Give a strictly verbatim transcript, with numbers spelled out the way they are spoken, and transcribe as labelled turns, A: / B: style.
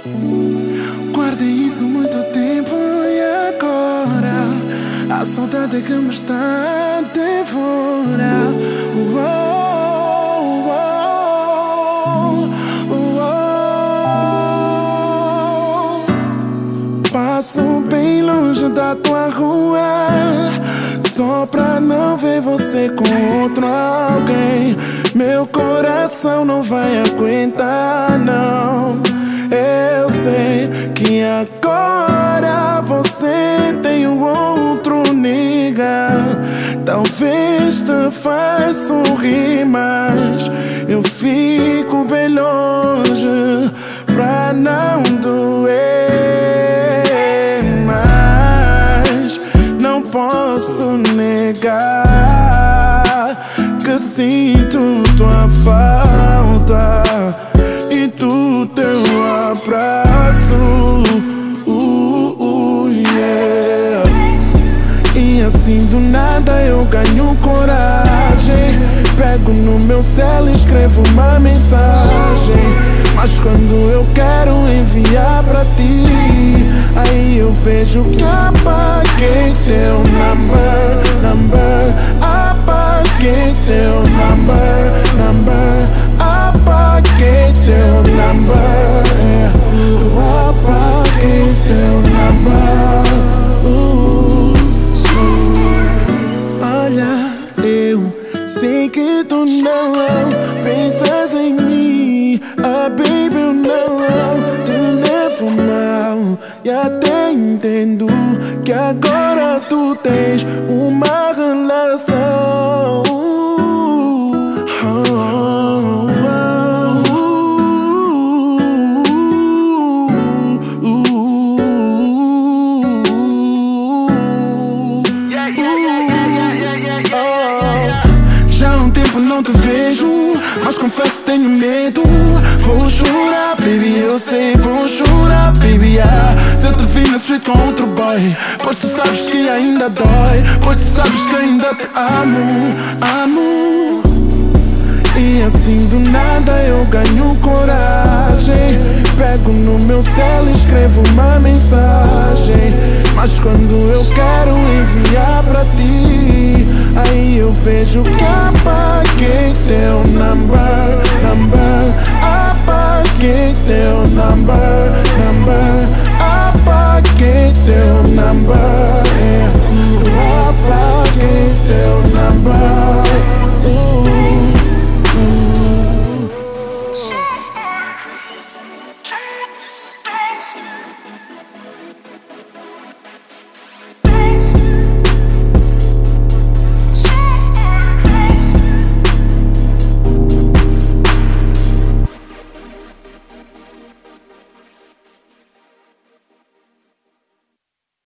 A: Guardei isso muito tempo e agora a saudade que me está a devorar. Uou, uou, uou. Passo bem longe da tua rua só pra não ver você com outro alguém. Meu coração não vai aguentar, não. Eu sei que agora você tem um outro nigga. Talvez te faz sorrir, mas eu fico bem longe pra não doer. Mas não posso negar que sinto tua falta e tu teu abraço, uh, uh, yeah. E assim do nada eu ganho coragem. Pego no meu celo e escrevo uma mensagem. Mas quando eu quero enviar pra ti, aí eu vejo que apaguei teu number, number. Apaguei teu number, number. Apaguei teu number, yeah. Eu apaguei teu number, uh, uh. Olha, eu sei que tu não pensas em mim. Ah, baby, eu não te levo mal. E até entendo que agora tu tens uma relação. Já há um tempo não te vejo, mas confesso tenho medo. Vou chorar, baby, eu sei, vou chorar, baby, yeah. Se eu te vi na street com outro boy, pois tu sabes que ainda dói, pois tu sabes que ainda te amo, amo. E assim do nada eu ganho coragem. Pego no meu celo e escrevo uma mensagem. Mas quando eu quero enviar pra ti, aí eu vejo que apaguei teu number, number. Apaguei teu number, number. Apaguei teu number, yeah.